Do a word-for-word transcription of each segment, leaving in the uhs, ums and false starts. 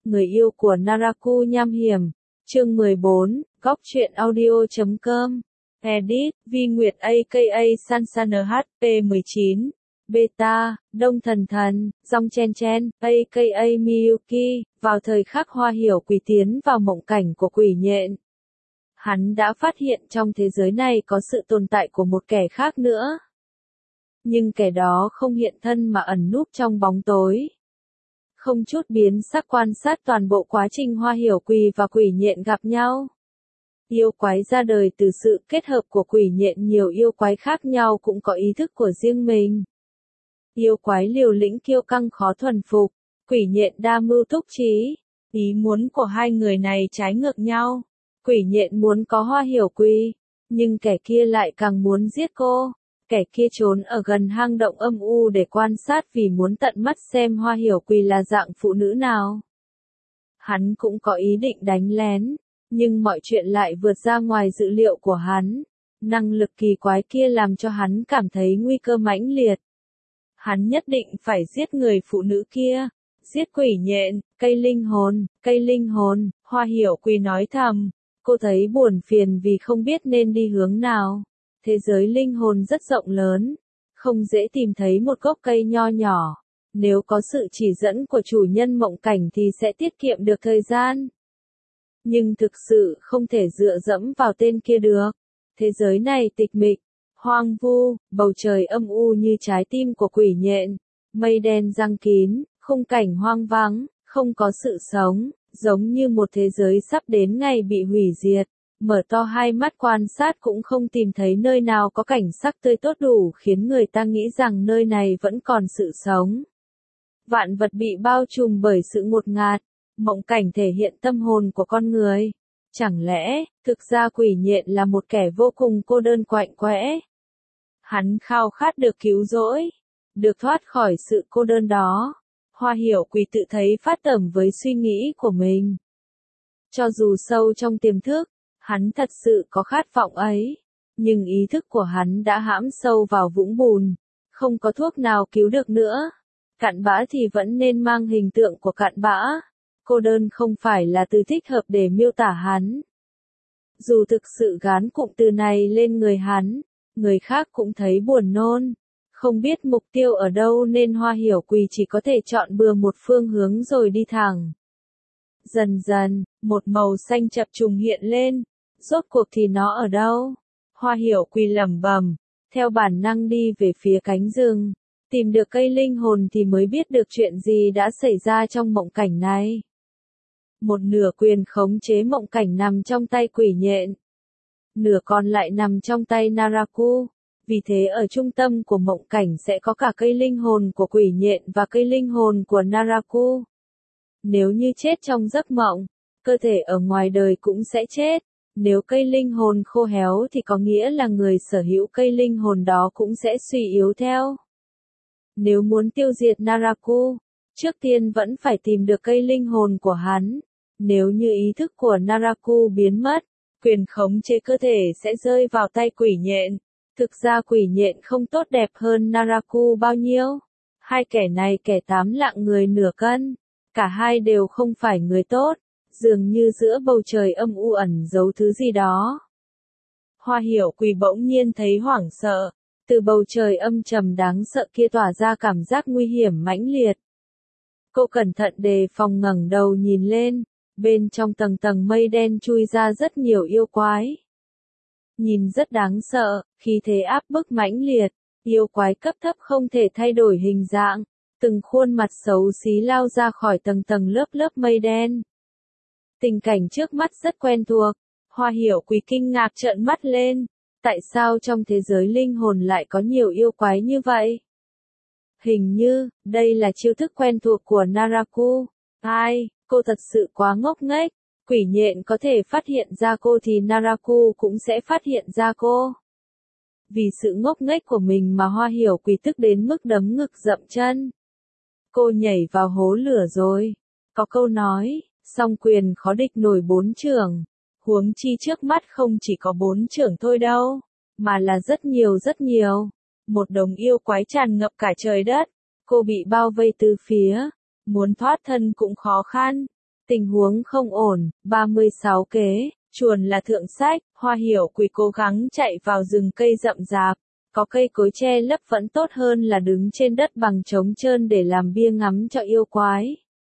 Người yêu của Naraku nham hiểm. Chương mười bốn, góc truyện audio chấm com. Edit, Vi Nguyệt aka Sansana hát pê mười chín. Beta, Đông Thần Thần, Dòng Chen Chen, aka Miyuki, vào thời khắc Hoa Hiểu Quỳ tiến vào mộng cảnh của quỷ nhện. Hắn đã phát hiện trong thế giới này có sự tồn tại của một kẻ khác nữa. Nhưng kẻ đó không hiện thân mà ẩn núp trong bóng tối. Không chút biến sắc quan sát toàn bộ quá trình Hoa Hiểu Quỳ và quỷ nhện gặp nhau. Yêu quái ra đời từ sự kết hợp của quỷ nhện, nhiều yêu quái khác nhau cũng có ý thức của riêng mình. Yêu quái liều lĩnh kiêu căng khó thuần phục, quỷ nhện đa mưu túc trí. Ý muốn của hai người này trái ngược nhau. Quỷ nhện muốn có Hoa Hiểu Quỳ, nhưng kẻ kia lại càng muốn giết cô. Kẻ kia trốn ở gần hang động âm u để quan sát vì muốn tận mắt xem Hoa Hiểu Quỳ là dạng phụ nữ nào. Hắn cũng có ý định đánh lén, nhưng mọi chuyện lại vượt ra ngoài dự liệu của hắn. Năng lực kỳ quái kia làm cho hắn cảm thấy nguy cơ mãnh liệt. Hắn nhất định phải giết người phụ nữ kia, giết quỷ nhện, cây linh hồn, cây linh hồn, Hoa Hiểu Quỳ nói thầm. Cô thấy buồn phiền vì không biết nên đi hướng nào. Thế giới linh hồn rất rộng lớn, không dễ tìm thấy một gốc cây nho nhỏ. Nếu có sự chỉ dẫn của chủ nhân mộng cảnh thì sẽ tiết kiệm được thời gian. Nhưng thực sự không thể dựa dẫm vào tên kia được. Thế giới này tịch mịch, hoang vu, bầu trời âm u như trái tim của quỷ nhện. Mây đen giăng kín, khung cảnh hoang vắng, không có sự sống, giống như một thế giới sắp đến ngày bị hủy diệt. Mở to hai mắt quan sát cũng không tìm thấy nơi nào có cảnh sắc tươi tốt đủ khiến người ta nghĩ rằng nơi này vẫn còn sự sống. Vạn vật bị bao trùm bởi sự ngột ngạt, mộng cảnh thể hiện tâm hồn của con người. Chẳng lẽ, thực ra quỷ nhện là một kẻ vô cùng cô đơn quạnh quẽ? Hắn khao khát được cứu rỗi, được thoát khỏi sự cô đơn đó. Hoa Hiểu Quỳ tự thấy phát tẩm với suy nghĩ của mình. Cho dù sâu trong tiềm thức, hắn thật sự có khát vọng ấy, nhưng ý thức của hắn đã hãm sâu vào vũng bùn, không có thuốc nào cứu được nữa. Cặn bã thì vẫn nên mang hình tượng của cặn bã. Cô đơn không phải là từ thích hợp để miêu tả hắn. Dù thực sự gán cụm từ này lên người hắn, người khác cũng thấy buồn nôn. Không biết mục tiêu ở đâu nên Hoa Hiểu Quỳ chỉ có thể chọn bừa một phương hướng rồi đi thẳng. Dần dần, một màu xanh chập trùng hiện lên. Rốt cuộc thì nó ở đâu? Hoa Hiểu Quỳ lẩm bẩm, theo bản năng đi về phía cánh rừng. Tìm được cây linh hồn thì mới biết được chuyện gì đã xảy ra trong mộng cảnh này. Một nửa quyền khống chế mộng cảnh nằm trong tay quỷ nhện. Nửa còn lại nằm trong tay Naraku. Vì thế ở trung tâm của mộng cảnh sẽ có cả cây linh hồn của quỷ nhện và cây linh hồn của Naraku. Nếu như chết trong giấc mộng, cơ thể ở ngoài đời cũng sẽ chết. Nếu cây linh hồn khô héo thì có nghĩa là người sở hữu cây linh hồn đó cũng sẽ suy yếu theo. Nếu muốn tiêu diệt Naraku, trước tiên vẫn phải tìm được cây linh hồn của hắn. Nếu như ý thức của Naraku biến mất, quyền khống chế cơ thể sẽ rơi vào tay quỷ nhện. Thực ra quỷ nhện không tốt đẹp hơn Naraku bao nhiêu. Hai kẻ này kẻ tám lạng người nửa cân. Cả hai đều không phải người tốt. Dường như giữa bầu trời âm u ẩn giấu thứ gì đó. Hoa Hiểu Quỳ bỗng nhiên thấy hoảng sợ. Từ bầu trời âm trầm đáng sợ kia tỏa ra cảm giác nguy hiểm mãnh liệt. Cô cẩn thận đề phòng ngẩng đầu nhìn lên. Bên trong tầng tầng mây đen chui ra rất nhiều yêu quái. Nhìn rất đáng sợ, khí thế áp bức mãnh liệt. Yêu quái cấp thấp không thể thay đổi hình dạng. Từng khuôn mặt xấu xí lao ra khỏi tầng tầng lớp lớp mây đen. Tình cảnh trước mắt rất quen thuộc. Hoa Hiểu Quỳ kinh ngạc trợn mắt lên. Tại sao trong thế giới linh hồn lại có nhiều yêu quái như vậy? Hình như, đây là chiêu thức quen thuộc của Naraku. Ai, cô thật sự quá ngốc nghếch. Quỷ nhện có thể phát hiện ra cô thì Naraku cũng sẽ phát hiện ra cô. Vì sự ngốc nghếch của mình mà Hoa Hiểu Quỳ tức đến mức đấm ngực dậm chân. Cô nhảy vào hố lửa rồi. Có câu nói, song quyền khó địch nổi bốn chưởng. Huống chi trước mắt không chỉ có bốn chưởng thôi đâu, mà là rất nhiều rất nhiều. Một đống yêu quái tràn ngập cả trời đất. Cô bị bao vây từ phía. Muốn thoát thân cũng khó khăn. Tình huống không ổn, ba mươi sáu kế, chuồn là thượng sách, Hoa Hiểu Quỳ cố gắng chạy vào rừng cây rậm rạp. Có cây cối che lấp vẫn tốt hơn là đứng trên đất bằng trống trơn để làm bia ngắm cho yêu quái.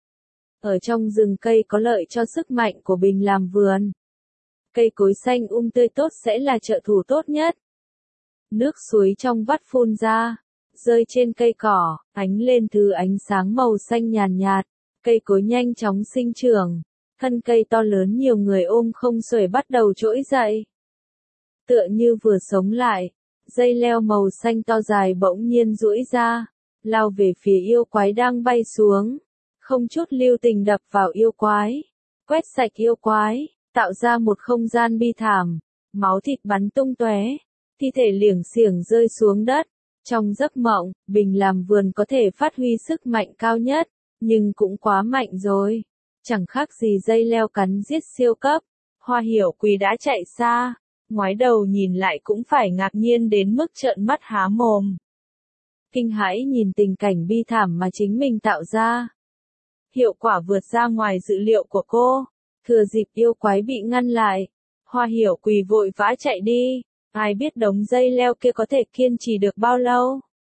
Ở trong rừng cây có lợi cho sức mạnh của Bình làm vườn. Cây cối xanh um tươi tốt sẽ là trợ thủ tốt nhất. Nước suối trong vắt phun ra, rơi trên cây cỏ, ánh lên thứ ánh sáng màu xanh nhàn nhạt, cây cối nhanh chóng sinh trưởng, thân cây to lớn nhiều người ôm không xuể bắt đầu trỗi dậy. Tựa như vừa sống lại, dây leo màu xanh to dài bỗng nhiên duỗi ra, lao về phía yêu quái đang bay xuống, không chút lưu tình đập vào yêu quái, quét sạch yêu quái, tạo ra một không gian bi thảm, máu thịt bắn tung tóe, thi thể liềng xiềng rơi xuống đất. Trong giấc mộng, Bình làm vườn có thể phát huy sức mạnh cao nhất, nhưng cũng quá mạnh rồi. Chẳng khác gì dây leo cắn giết siêu cấp. Hoa Hiểu Quỳ đã chạy xa, ngoái đầu nhìn lại cũng phải ngạc nhiên đến mức trợn mắt há mồm. Kinh hãi nhìn tình cảnh bi thảm mà chính mình tạo ra. Hiệu quả vượt ra ngoài dự liệu của cô. Thừa dịp yêu quái bị ngăn lại, Hoa Hiểu Quỳ vội vã chạy đi. Ai biết đống dây leo kia có thể kiên trì được bao lâu?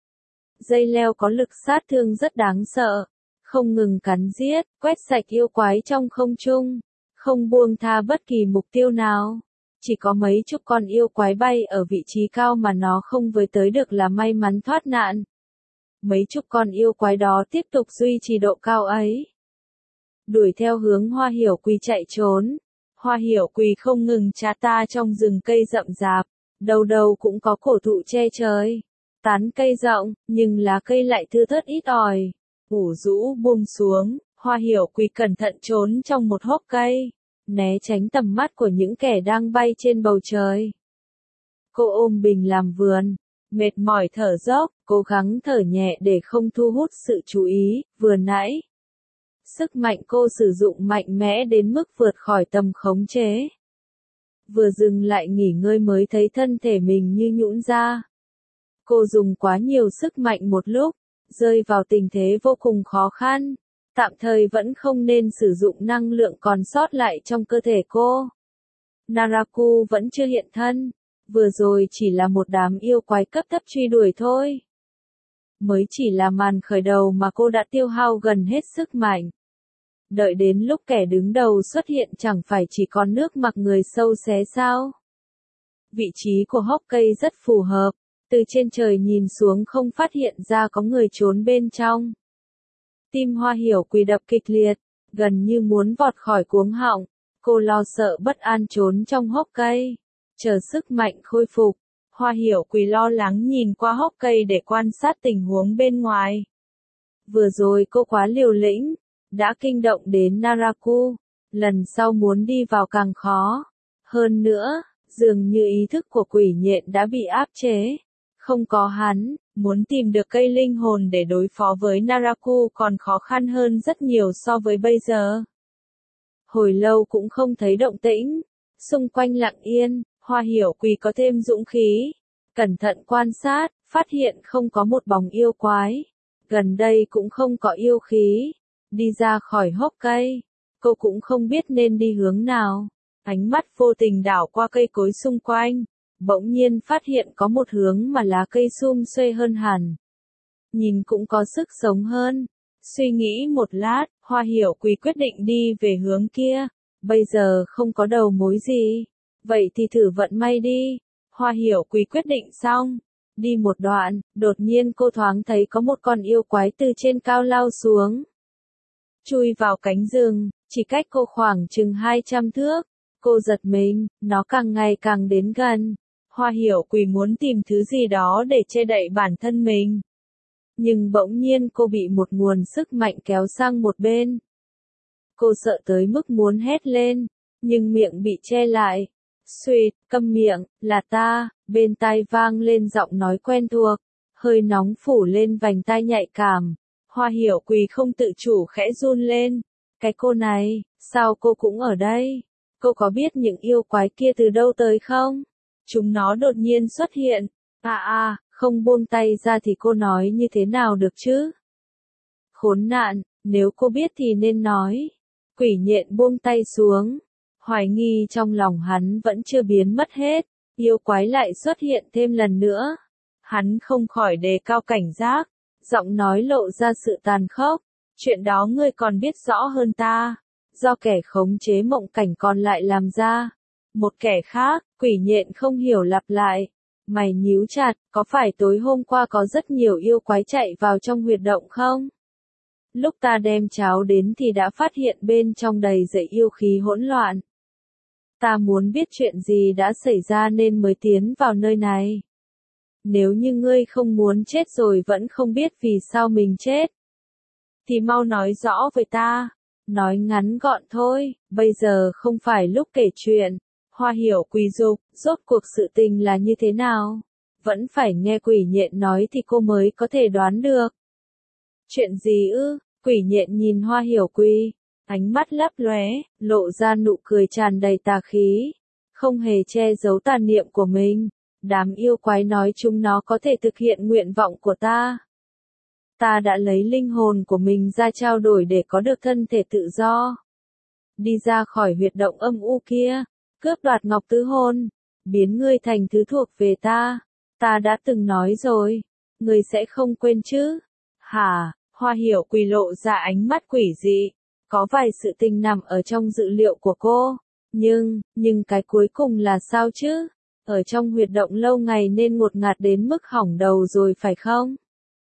Dây leo có lực sát thương rất đáng sợ, không ngừng cắn giết, quét sạch yêu quái trong không trung, không buông tha bất kỳ mục tiêu nào. Chỉ có mấy chục con yêu quái bay ở vị trí cao mà nó không với tới được là may mắn thoát nạn. Mấy chục con yêu quái đó tiếp tục duy trì độ cao ấy. Đuổi theo hướng Hoa Hiểu Quỳ chạy trốn. Hoa Hiểu Quỳ không ngừng chà ta trong rừng cây rậm rạp. Đầu đầu cũng có cổ thụ che trời, tán cây rộng, nhưng lá cây lại thưa thớt ít ỏi, ủ rũ buông xuống, Hoa Hiểu Quỳ cẩn thận trốn trong một hốc cây, né tránh tầm mắt của những kẻ đang bay trên bầu trời. Cô ôm Bình làm vườn, mệt mỏi thở dốc, cố gắng thở nhẹ để không thu hút sự chú ý, vừa nãy. Sức mạnh cô sử dụng mạnh mẽ đến mức vượt khỏi tầm khống chế. Vừa dừng lại nghỉ ngơi mới thấy thân thể mình như nhũn ra. Cô dùng quá nhiều sức mạnh một lúc, rơi vào tình thế vô cùng khó khăn. Tạm thời vẫn không nên sử dụng năng lượng còn sót lại trong cơ thể cô. Naraku vẫn chưa hiện thân, vừa rồi chỉ là một đám yêu quái cấp thấp truy đuổi thôi. Mới chỉ là màn khởi đầu mà cô đã tiêu hao gần hết sức mạnh. Đợi đến lúc kẻ đứng đầu xuất hiện chẳng phải chỉ còn nước mặc người sâu xé sao. Vị trí của hốc cây rất phù hợp, từ trên trời nhìn xuống không phát hiện ra có người trốn bên trong. Tim Hoa Hiểu Quỳ đập kịch liệt, gần như muốn vọt khỏi cuống họng, cô lo sợ bất an trốn trong hốc cây. Chờ sức mạnh khôi phục, Hoa Hiểu Quỳ lo lắng nhìn qua hốc cây để quan sát tình huống bên ngoài. Vừa rồi cô quá liều lĩnh, đã kinh động đến Naraku, lần sau muốn đi vào càng khó. Hơn nữa, dường như ý thức của quỷ nhện đã bị áp chế. Không có hắn, muốn tìm được cây linh hồn để đối phó với Naraku còn khó khăn hơn rất nhiều so với bây giờ. Hồi lâu cũng không thấy động tĩnh, xung quanh lặng yên, Hoa Hiểu Quỳ có thêm dũng khí. Cẩn thận quan sát, phát hiện không có một bóng yêu quái. Gần đây cũng không có yêu khí. Đi ra khỏi hốc cây, cô cũng không biết nên đi hướng nào. Ánh mắt vô tình đảo qua cây cối xung quanh, bỗng nhiên phát hiện có một hướng mà lá cây sum xuê hơn hẳn. Nhìn cũng có sức sống hơn. Suy nghĩ một lát, Hoa Hiểu Quỳ quyết định đi về hướng kia. Bây giờ không có đầu mối gì. Vậy thì thử vận may đi. Hoa Hiểu Quỳ quyết định xong. Đi một đoạn, đột nhiên cô thoáng thấy có một con yêu quái từ trên cao lao xuống. Chui vào cánh rừng, chỉ cách cô khoảng chừng hai trăm thước. Cô giật mình, nó càng ngày càng đến gần. Hoa Hiểu Quỳ muốn tìm thứ gì đó để che đậy bản thân mình. Nhưng bỗng nhiên cô bị một nguồn sức mạnh kéo sang một bên. Cô sợ tới mức muốn hét lên, nhưng miệng bị che lại. Suýt, câm miệng, là ta, bên tai vang lên giọng nói quen thuộc. Hơi nóng phủ lên vành tai nhạy cảm. Hoa Hiểu Quỳ không tự chủ khẽ run lên. Cái cô này, sao cô cũng ở đây? Cô có biết những yêu quái kia từ đâu tới không? Chúng nó đột nhiên xuất hiện. À à, không buông tay ra thì cô nói như thế nào được chứ? Khốn nạn, nếu cô biết thì nên nói. Quỷ nhện buông tay xuống. Hoài nghi trong lòng hắn vẫn chưa biến mất hết. Yêu quái lại xuất hiện thêm lần nữa. Hắn không khỏi đề cao cảnh giác. Giọng nói lộ ra sự tàn khốc. Chuyện đó ngươi còn biết rõ hơn ta. Do kẻ khống chế mộng cảnh còn lại làm ra. Một kẻ khác, quỷ nhện không hiểu lặp lại. Mày nhíu chặt, có phải tối hôm qua có rất nhiều yêu quái chạy vào trong huyệt động không? Lúc ta đem cháo đến thì đã phát hiện bên trong đầy dẫy yêu khí hỗn loạn. Ta muốn biết chuyện gì đã xảy ra nên mới tiến vào nơi này. Nếu như ngươi không muốn chết rồi vẫn không biết vì sao mình chết, thì mau nói rõ với ta. Nói ngắn gọn thôi, bây giờ không phải lúc kể chuyện. Hoa Hiểu quỳ dục, rốt cuộc sự tình là như thế nào? Vẫn phải nghe quỷ nhện nói thì cô mới có thể đoán được. Chuyện gì ư? Quỷ nhện nhìn Hoa Hiểu quỳ, ánh mắt lấp lóe, lộ ra nụ cười tràn đầy tà khí, không hề che giấu tà niệm của mình. Đám yêu quái nói chúng nó có thể thực hiện nguyện vọng của ta. Ta đã lấy linh hồn của mình ra trao đổi để có được thân thể tự do. Đi ra khỏi huyệt động âm u kia, cướp đoạt ngọc tứ hôn, biến ngươi thành thứ thuộc về ta. Ta đã từng nói rồi, ngươi sẽ không quên chứ? Hả? Hoa Hiểu quỳ lộ ra ánh mắt quỷ dị. Có vài sự tình nằm ở trong dự liệu của cô. Nhưng, nhưng cái cuối cùng là sao chứ? Ở trong huyệt động lâu ngày nên ngột ngạt đến mức hỏng đầu rồi phải không?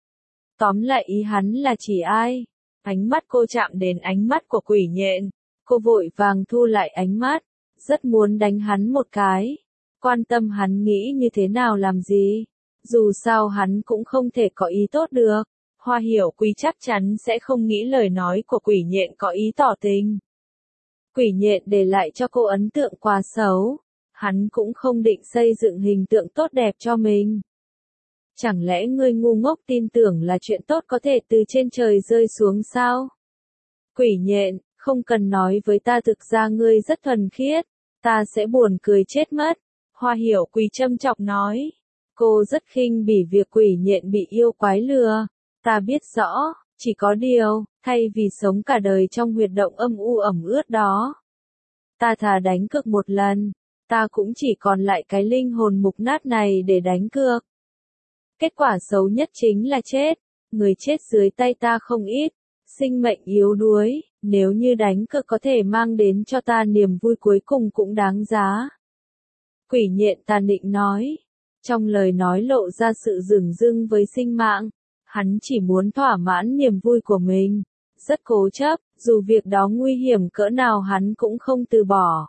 Tóm lại ý hắn là chỉ ai? Ánh mắt cô chạm đến ánh mắt của quỷ nhện. Cô vội vàng thu lại ánh mắt. Rất muốn đánh hắn một cái. Quan tâm hắn nghĩ như thế nào làm gì? Dù sao hắn cũng không thể có ý tốt được. Hoa Hiểu quỳ chắc chắn sẽ không nghĩ lời nói của quỷ nhện có ý tỏ tình. Quỷ nhện để lại cho cô ấn tượng quá xấu. Hắn cũng không định xây dựng hình tượng tốt đẹp cho mình. Chẳng lẽ ngươi ngu ngốc tin tưởng là chuyện tốt có thể từ trên trời rơi xuống sao? Quỷ nhện, không cần nói với ta, thực ra ngươi rất thuần khiết. Ta sẽ buồn cười chết mất. Hoa Hiểu quỳ châm chọc nói. Cô rất khinh bỉ việc quỷ nhện bị yêu quái lừa. Ta biết rõ, chỉ có điều, thay vì sống cả đời trong huyệt động âm u ẩm ướt đó, ta thà đánh cược một lần. Ta cũng chỉ còn lại cái linh hồn mục nát này để đánh cược. Kết quả xấu nhất chính là chết. Người chết dưới tay ta không ít. Sinh mệnh yếu đuối. Nếu như đánh cược có thể mang đến cho ta niềm vui cuối cùng cũng đáng giá. Quỷ nhện tàn định nói. Trong lời nói lộ ra sự dửng dưng với sinh mạng. Hắn chỉ muốn thỏa mãn niềm vui của mình. Rất cố chấp, dù việc đó nguy hiểm cỡ nào hắn cũng không từ bỏ.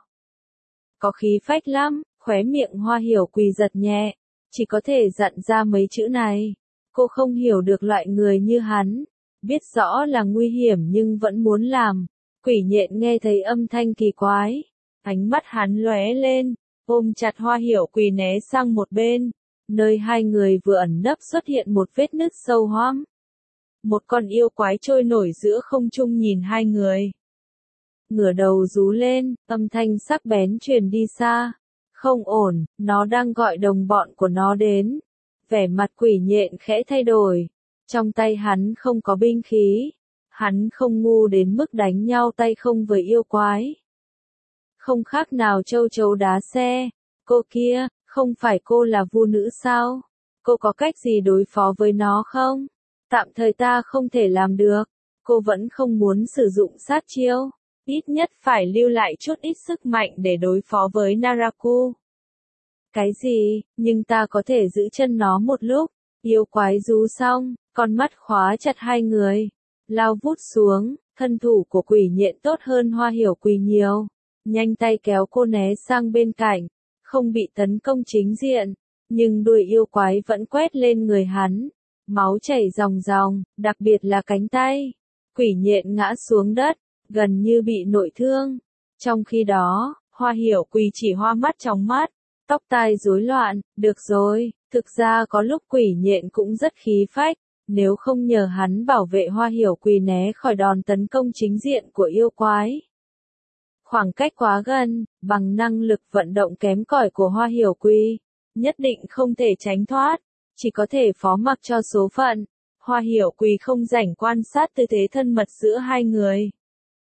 Có khí phách lắm, khóe miệng Hoa Hiểu quỳ giật nhẹ. Chỉ có thể dặn ra mấy chữ này. Cô không hiểu được loại người như hắn. Biết rõ là nguy hiểm nhưng vẫn muốn làm. Quỷ nhện nghe thấy âm thanh kỳ quái. Ánh mắt hắn lóe lên, ôm chặt Hoa Hiểu quỳ né sang một bên. Nơi hai người vừa ẩn nấp xuất hiện một vết nứt sâu hoắm. Một con yêu quái trôi nổi giữa không trung nhìn hai người. Ngửa đầu rú lên, âm thanh sắc bén truyền đi xa. Không ổn, nó đang gọi đồng bọn của nó đến. Vẻ mặt quỷ nhện khẽ thay đổi. Trong tay hắn không có binh khí. Hắn không ngu đến mức đánh nhau tay không với yêu quái. Không khác nào châu chấu đá xe. Cô kia, không phải cô là vu nữ sao? Cô có cách gì đối phó với nó không? Tạm thời ta không thể làm được. Cô vẫn không muốn sử dụng sát chiêu. Ít nhất phải lưu lại chút ít sức mạnh để đối phó với Naraku. Cái gì, nhưng ta có thể giữ chân nó một lúc. Yêu quái rú xong, con mắt khóa chặt hai người. Lao vút xuống, thân thủ của quỷ nhện tốt hơn Hoa Hiểu quỳ nhiều. Nhanh tay kéo cô né sang bên cạnh. Không bị tấn công chính diện. Nhưng đuôi yêu quái vẫn quét lên người hắn. Máu chảy ròng ròng, đặc biệt là cánh tay. Quỷ nhện ngã xuống đất, gần như bị nội thương. Trong khi đó, Hoa Hiểu quỳ chỉ hoa mắt trong mắt. Tóc tai rối loạn, được rồi, thực ra có lúc quỷ nhện cũng rất khí phách. Nếu không nhờ hắn bảo vệ Hoa Hiểu quỳ né khỏi đòn tấn công chính diện của yêu quái. Khoảng cách quá gần, bằng năng lực vận động kém cỏi của Hoa Hiểu quỳ, nhất định không thể tránh thoát, chỉ có thể phó mặc cho số phận. Hoa Hiểu quỳ không rảnh quan sát tư thế thân mật giữa hai người.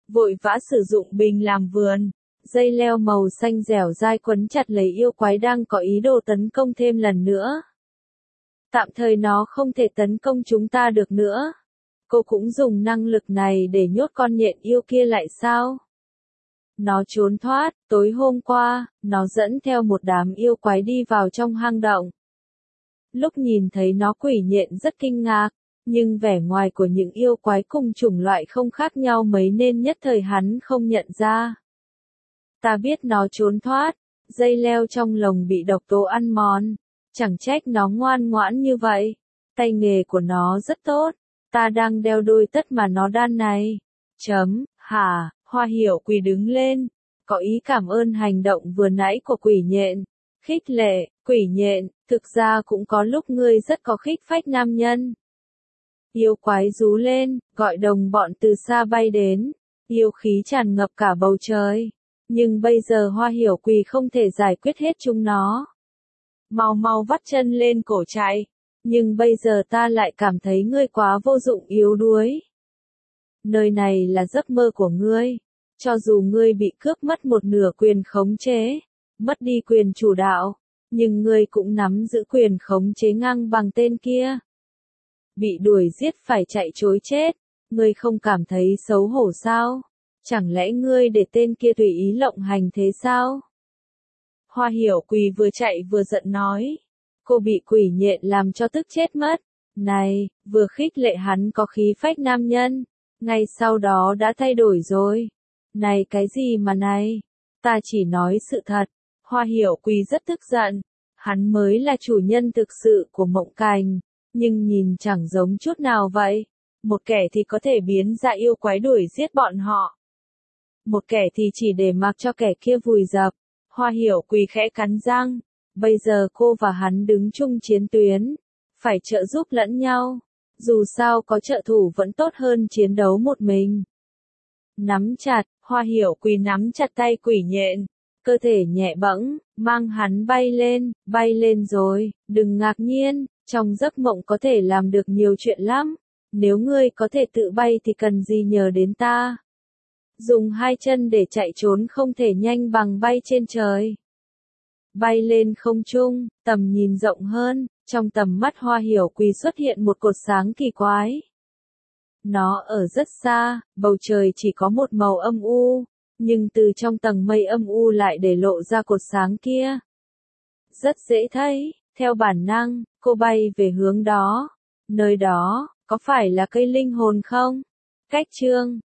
vội vã sử dụng bình làm vườn. Dây leo màu xanh dẻo dai quấn chặt lấy yêu quái đang có ý đồ tấn công thêm lần nữa. Tạm thời nó không thể tấn công chúng ta được nữa. Cô cũng dùng năng lực này để nhốt con nhện yêu kia lại sao? Nó trốn thoát, tối hôm qua, nó dẫn theo một đám yêu quái đi vào trong hang động. Lúc nhìn thấy nó quỷ nhện rất kinh ngạc, nhưng vẻ ngoài của những yêu quái cùng chủng loại không khác nhau mấy nên nhất thời hắn không nhận ra. Ta biết nó trốn thoát, dây leo trong lồng bị độc tố ăn mòn, chẳng trách nó ngoan ngoãn như vậy. Tay nghề của nó rất tốt, ta đang đeo đôi tất mà nó đan này. Chấm, hả, Hoa Hiểu Quỳ đứng lên, có ý cảm ơn hành động vừa nãy của quỷ nhện. Khích lệ, quỷ nhện, thực ra cũng có lúc ngươi rất có khích phách nam nhân. Yêu quái rú lên, gọi đồng bọn từ xa bay đến, yêu khí tràn ngập cả bầu trời. Nhưng bây giờ Hoa Hiểu Quỳ không thể giải quyết hết chúng nó. Mau mau vắt chân lên cổ chạy. Nhưng bây giờ ta lại cảm thấy ngươi quá vô dụng yếu đuối. Nơi này là giấc mơ của ngươi. Cho dù ngươi bị cướp mất một nửa quyền khống chế, mất đi quyền chủ đạo, nhưng ngươi cũng nắm giữ quyền khống chế ngang bằng tên kia. Bị đuổi giết phải chạy trối chết, ngươi không cảm thấy xấu hổ sao? Chẳng lẽ ngươi để tên kia tùy ý lộng hành thế sao? Hoa Hiểu Quỳ vừa chạy vừa giận nói. Cô bị quỷ nhện làm cho tức chết mất. Này, vừa khích lệ hắn có khí phách nam nhân, ngay sau đó đã thay đổi rồi. Này cái gì mà này? Ta chỉ nói sự thật. Hoa Hiểu Quỳ rất tức giận. Hắn mới là chủ nhân thực sự của Mộng Cành, nhưng nhìn chẳng giống chút nào vậy. Một kẻ thì có thể biến ra yêu quái đuổi giết bọn họ. Một kẻ thì chỉ để mặc cho kẻ kia vùi dập. Hoa Hiểu Quỳ khẽ cắn răng. Bây giờ cô và hắn đứng chung chiến tuyến. Phải trợ giúp lẫn nhau. Dù sao có trợ thủ vẫn tốt hơn chiến đấu một mình. Nắm chặt, Hoa Hiểu Quỳ nắm chặt tay quỷ nhện. Cơ thể nhẹ bẫng, mang hắn bay lên, bay lên rồi, đừng ngạc nhiên, trong giấc mộng có thể làm được nhiều chuyện lắm. Nếu ngươi có thể tự bay thì cần gì nhờ đến ta. Dùng hai chân để chạy trốn không thể nhanh bằng bay trên trời. Bay lên không trung, tầm nhìn rộng hơn, trong tầm mắt Hoa Hiểu Quỳ xuất hiện một cột sáng kỳ quái. Nó ở rất xa, bầu trời chỉ có một màu âm u, nhưng từ trong tầng mây âm u lại để lộ ra cột sáng kia. Rất dễ thấy, theo bản năng, cô bay về hướng đó. Nơi đó, có phải là cây linh hồn không? Cách chương